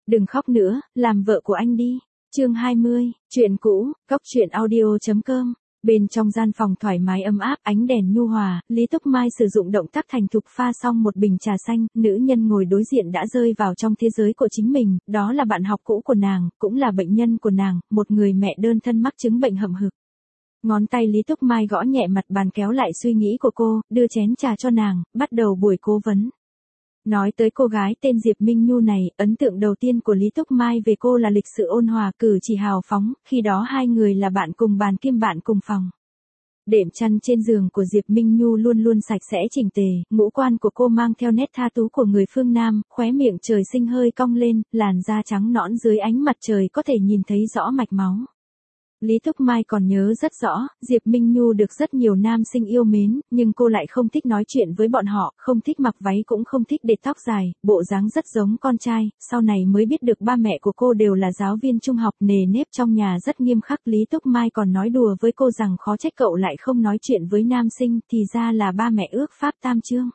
Đừng khóc nữa, làm vợ của anh đi. Chương 20, chuyện cũ, góc truyện audio.com. Bên trong gian phòng thoải mái ấm áp, ánh đèn nhu hòa, Lý Túc Mai sử dụng động tác thành thục pha xong một bình trà xanh, nữ nhân ngồi đối diện đã rơi vào trong thế giới của chính mình, đó là bạn học cũ của nàng, cũng là bệnh nhân của nàng, một người mẹ đơn thân mắc chứng bệnh hậm hực. Ngón tay Lý Túc Mai gõ nhẹ mặt bàn kéo lại suy nghĩ của cô, đưa chén trà cho nàng, bắt đầu buổi cố vấn. Nói tới cô gái tên Diệp Minh Nhu này, ấn tượng đầu tiên của Lý Túc Mai về cô là lịch sự ôn hòa, cử chỉ hào phóng, khi đó hai người là bạn cùng bàn kiêm bạn cùng phòng. Đệm chăn trên giường của Diệp Minh Nhu luôn luôn sạch sẽ chỉnh tề, ngũ quan của cô mang theo nét tha tú của người phương Nam, khóe miệng trời sinh hơi cong lên, làn da trắng nõn dưới ánh mặt trời có thể nhìn thấy rõ mạch máu. Lý Túc Mai còn nhớ rất rõ, Diệp Minh Nhu được rất nhiều nam sinh yêu mến, nhưng cô lại không thích nói chuyện với bọn họ, không thích mặc váy cũng không thích để tóc dài, bộ dáng rất giống con trai, sau này mới biết được ba mẹ của cô đều là giáo viên trung học, nề nếp trong nhà rất nghiêm khắc. Lý Túc Mai còn nói đùa với cô rằng khó trách cậu lại không nói chuyện với nam sinh, thì ra là ba mẹ ước pháp tam chương.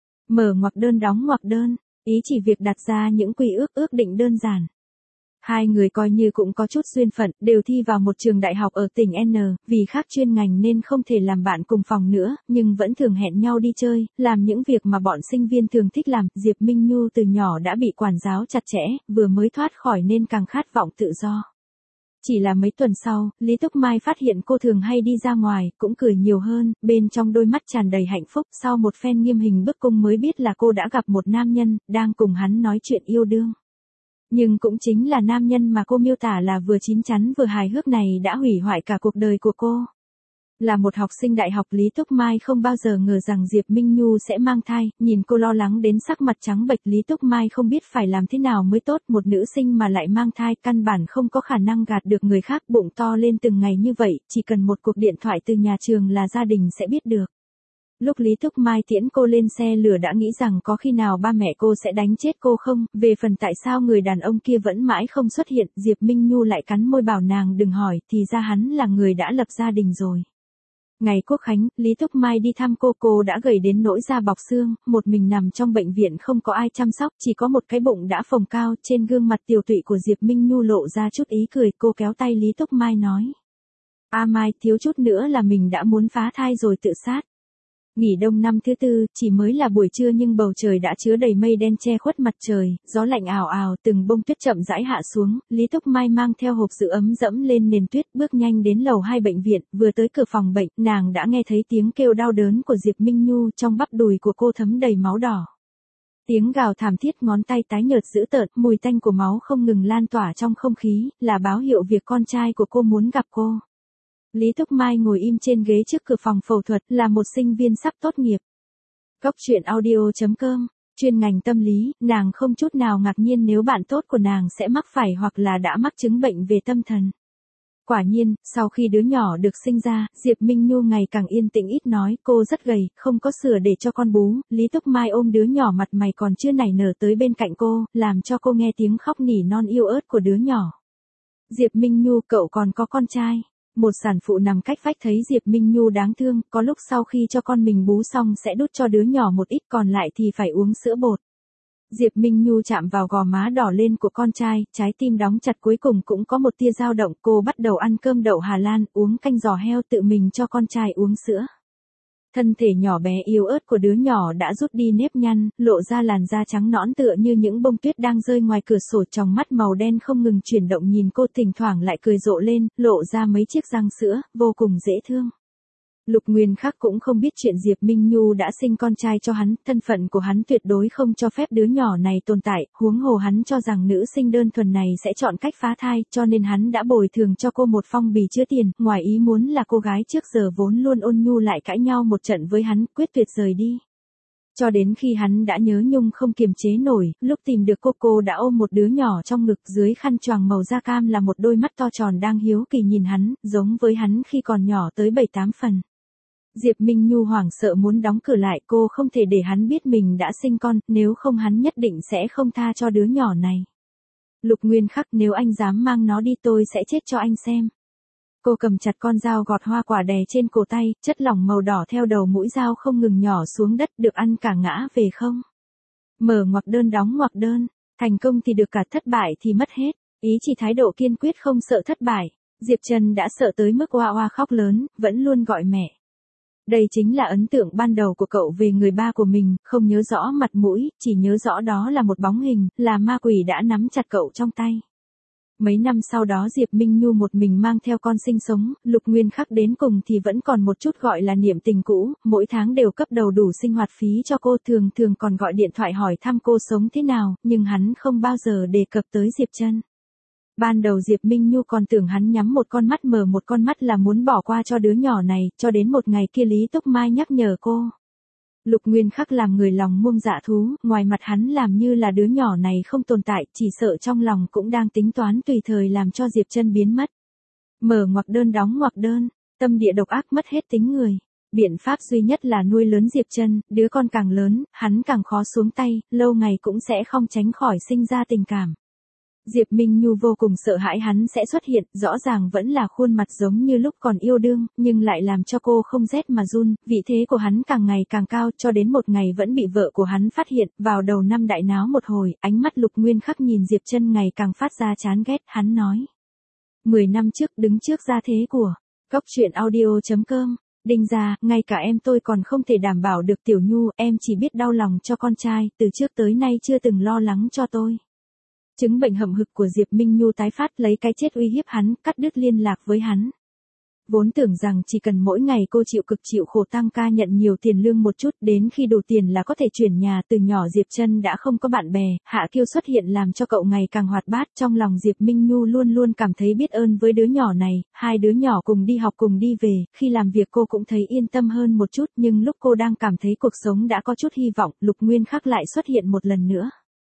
Mở ngoặc đơn đóng ngoặc đơn, ý chỉ việc đặt ra những quy ước định đơn giản. Hai người coi như cũng có chút duyên phận, đều thi vào một trường đại học ở tỉnh N, vì khác chuyên ngành nên không thể làm bạn cùng phòng nữa, nhưng vẫn thường hẹn nhau đi chơi, làm những việc mà bọn sinh viên thường thích làm. Diệp Minh Nhu từ nhỏ đã bị quản giáo chặt chẽ, vừa mới thoát khỏi nên càng khát vọng tự do. Chỉ là mấy tuần sau, Lý Túc Mai phát hiện cô thường hay đi ra ngoài, cũng cười nhiều hơn, bên trong đôi mắt tràn đầy hạnh phúc, sau một phen nghiêm hình bức cung mới biết là cô đã gặp một nam nhân, đang cùng hắn nói chuyện yêu đương. Nhưng cũng chính là nam nhân mà cô miêu tả là vừa chín chắn vừa hài hước này đã hủy hoại cả cuộc đời của cô. Là một học sinh đại học, Lý Túc Mai không bao giờ ngờ rằng Diệp Minh Nhu sẽ mang thai, nhìn cô lo lắng đến sắc mặt trắng bệch, Lý Túc Mai không biết phải làm thế nào mới tốt, một nữ sinh mà lại mang thai căn bản không có khả năng gạt được người khác, bụng to lên từng ngày như vậy, chỉ cần một cuộc điện thoại từ nhà trường là gia đình sẽ biết được. Lúc Lý Túc Mai tiễn cô lên xe lửa đã nghĩ rằng có khi nào ba mẹ cô sẽ đánh chết cô không, về phần tại sao người đàn ông kia vẫn mãi không xuất hiện, Diệp Minh Nhu lại cắn môi bảo nàng đừng hỏi, thì ra hắn là người đã lập gia đình rồi. Ngày Quốc Khánh, Lý Túc Mai đi thăm cô đã gầy đến nỗi da bọc xương, một mình nằm trong bệnh viện không có ai chăm sóc, chỉ có một cái bụng đã phồng cao, trên gương mặt tiều tụy của Diệp Minh Nhu lộ ra chút ý cười, cô kéo tay Lý Túc Mai nói. A Mai, thiếu chút nữa là mình đã muốn phá thai rồi tự sát. Nghỉ đông năm thứ tư, chỉ mới là buổi trưa nhưng bầu trời đã chứa đầy mây đen che khuất mặt trời, gió lạnh ào ào, từng bông tuyết chậm rãi hạ xuống, Lý Túc Mai mang theo hộp giữ ấm dẫm lên nền tuyết, bước nhanh đến lầu 2 bệnh viện, vừa tới cửa phòng bệnh, nàng đã nghe thấy tiếng kêu đau đớn của Diệp Minh Nhu, trong bắp đùi của cô thấm đầy máu đỏ. Tiếng gào thảm thiết, ngón tay tái nhợt dữ tợn, mùi tanh của máu không ngừng lan tỏa trong không khí, là báo hiệu việc con trai của cô muốn gặp cô. Lý Túc Mai ngồi im trên ghế trước cửa phòng phẫu thuật, là một sinh viên sắp tốt nghiệp. Góc truyện audio.com, chuyên ngành tâm lý, nàng không chút nào ngạc nhiên nếu bạn tốt của nàng sẽ mắc phải hoặc là đã mắc chứng bệnh về tâm thần. Quả nhiên, sau khi đứa nhỏ được sinh ra, Diệp Minh Nhu ngày càng yên tĩnh ít nói, cô rất gầy, không có sữa để cho con bú, Lý Túc Mai ôm đứa nhỏ mặt mày còn chưa nảy nở tới bên cạnh cô, làm cho cô nghe tiếng khóc nỉ non yêu ớt của đứa nhỏ. Diệp Minh Nhu, cậu còn có con trai. Một sản phụ nằm cách vách thấy Diệp Minh Nhu đáng thương, có lúc sau khi cho con mình bú xong sẽ đút cho đứa nhỏ một ít, còn lại thì phải uống sữa bột. Diệp Minh Nhu chạm vào gò má đỏ lên của con trai, trái tim đóng chặt, cuối cùng cũng có một tia dao động, cô bắt đầu ăn cơm đậu Hà Lan, uống canh giò heo, tự mình cho con trai uống sữa. Thân thể nhỏ bé yếu ớt của đứa nhỏ đã rút đi nếp nhăn, lộ ra làn da trắng nõn tựa như những bông tuyết đang rơi ngoài cửa sổ, trong mắt màu đen không ngừng chuyển động nhìn cô, thỉnh thoảng lại cười rộ lên, lộ ra mấy chiếc răng sữa, vô cùng dễ thương. Lục Nguyên Khắc cũng không biết chuyện Diệp Minh Nhu đã sinh con trai cho hắn, thân phận của hắn tuyệt đối không cho phép đứa nhỏ này tồn tại, huống hồ hắn cho rằng nữ sinh đơn thuần này sẽ chọn cách phá thai, cho nên hắn đã bồi thường cho cô một phong bì chứa tiền, ngoài ý muốn là cô gái trước giờ vốn luôn ôn nhu lại cãi nhau một trận với hắn, quyết tuyệt rời đi. Cho đến khi hắn đã nhớ nhung không kiềm chế nổi, lúc tìm được cô đã ôm một đứa nhỏ trong ngực, dưới khăn choàng màu da cam là một đôi mắt to tròn đang hiếu kỳ nhìn hắn, giống với hắn khi còn nhỏ tới 7-8 phần. Diệp Minh Nhu hoảng sợ muốn đóng cửa lại, cô không thể để hắn biết mình đã sinh con, nếu không hắn nhất định sẽ không tha cho đứa nhỏ này. Lục Nguyên Khắc, nếu anh dám mang nó đi tôi sẽ chết cho anh xem. Cô cầm chặt con dao gọt hoa quả đè trên cổ tay, chất lỏng màu đỏ theo đầu mũi dao không ngừng nhỏ xuống đất, được ăn cả ngã về không. Mở ngoặc đơn đóng ngoặc đơn. Thành công thì được cả, thất bại thì mất hết. Ý chỉ thái độ kiên quyết không sợ thất bại. Diệp Trân đã sợ tới mức oa oa khóc lớn, vẫn luôn gọi mẹ. Đây chính là ấn tượng ban đầu của cậu về người ba của mình, không nhớ rõ mặt mũi, chỉ nhớ rõ đó là một bóng hình, là ma quỷ đã nắm chặt cậu trong tay. Mấy năm sau đó Diệp Minh Nhu một mình mang theo con sinh sống, Lục Nguyên Khắc đến cùng thì vẫn còn một chút gọi là niệm tình cũ, mỗi tháng đều cấp đầu đủ sinh hoạt phí cho cô, thường thường còn gọi điện thoại hỏi thăm cô sống thế nào, nhưng hắn không bao giờ đề cập tới Diệp Trân. Ban đầu Diệp Minh Nhu còn tưởng hắn nhắm một con mắt mở một con mắt là muốn bỏ qua cho đứa nhỏ này, cho đến một ngày kia Lý Túc Mai nhắc nhở cô. Lục Nguyên Khắc làm người lòng muông dạ thú, ngoài mặt hắn làm như là đứa nhỏ này không tồn tại, chỉ sợ trong lòng cũng đang tính toán tùy thời làm cho Diệp Trân biến mất. Mở ngoặc đơn đóng ngoặc đơn, tâm địa độc ác mất hết tính người. Biện pháp duy nhất là nuôi lớn Diệp Trân, đứa con càng lớn, hắn càng khó xuống tay, lâu ngày cũng sẽ không tránh khỏi sinh ra tình cảm. Diệp Minh Nhu vô cùng sợ hãi hắn sẽ xuất hiện, rõ ràng vẫn là khuôn mặt giống như lúc còn yêu đương, nhưng lại làm cho cô không rét mà run, vị thế của hắn càng ngày càng cao, cho đến một ngày vẫn bị vợ của hắn phát hiện, vào đầu năm đại náo một hồi, ánh mắt Lục Nguyên Khắc nhìn Diệp Trân ngày càng phát ra chán ghét, hắn nói. 10 năm trước đứng trước gia thế của Cóc Truyện Audio.com, Đinh gia, ngay cả em tôi còn không thể đảm bảo được Tiểu Nhu, em chỉ biết đau lòng cho con trai, từ trước tới nay chưa từng lo lắng cho tôi. Chứng bệnh hậm hực của Diệp Minh Nhu tái phát, lấy cái chết uy hiếp hắn, cắt đứt liên lạc với hắn. Vốn tưởng rằng chỉ cần mỗi ngày cô chịu cực chịu khổ tăng ca nhận nhiều tiền lương một chút, đến khi đủ tiền là có thể chuyển nhà. Từ nhỏ Diệp Trân đã không có bạn bè, Hạ Kiêu xuất hiện làm cho cậu ngày càng hoạt bát, trong lòng Diệp Minh Nhu luôn luôn cảm thấy biết ơn với đứa nhỏ này, hai đứa nhỏ cùng đi học cùng đi về, khi làm việc cô cũng thấy yên tâm hơn một chút, nhưng lúc cô đang cảm thấy cuộc sống đã có chút hy vọng, Lục Nguyên Khắc lại xuất hiện một lần nữa.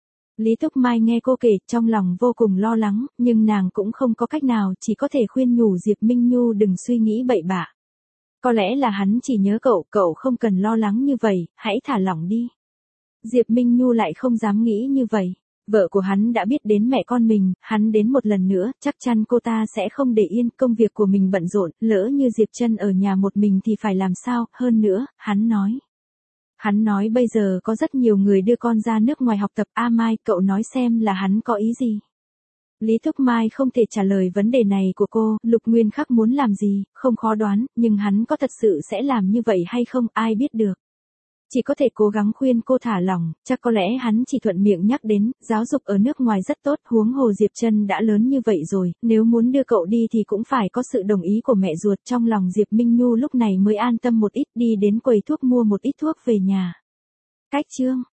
Lý Túc Mai nghe cô kể, trong lòng vô cùng lo lắng, nhưng nàng cũng không có cách nào, chỉ có thể khuyên nhủ Diệp Minh Nhu đừng suy nghĩ bậy bạ. Có lẽ là hắn chỉ nhớ cậu không cần lo lắng như vậy, hãy thả lỏng đi. Diệp Minh Nhu lại không dám nghĩ như vậy. Vợ của hắn đã biết đến mẹ con mình, hắn đến một lần nữa, chắc chắn cô ta sẽ không để yên, công việc của mình bận rộn, lỡ như Diệp Trân ở nhà một mình thì phải làm sao, hơn nữa, hắn nói bây giờ có rất nhiều người đưa con ra nước ngoài học tập, A Mai, cậu nói xem là hắn có ý gì? Lý Thúc Mai không thể trả lời vấn đề này của cô, Lục Nguyên Khắc muốn làm gì, không khó đoán, nhưng hắn có thật sự sẽ làm như vậy hay không, ai biết được. Chỉ có thể cố gắng khuyên cô thả lỏng, chắc có lẽ hắn chỉ thuận miệng nhắc đến, giáo dục ở nước ngoài rất tốt, huống hồ Diệp Trân đã lớn như vậy rồi, nếu muốn đưa cậu đi thì cũng phải có sự đồng ý của mẹ ruột. Trong lòng Diệp Minh Nhu lúc này mới an tâm một ít, đi đến quầy thuốc mua một ít thuốc về nhà. Cách chương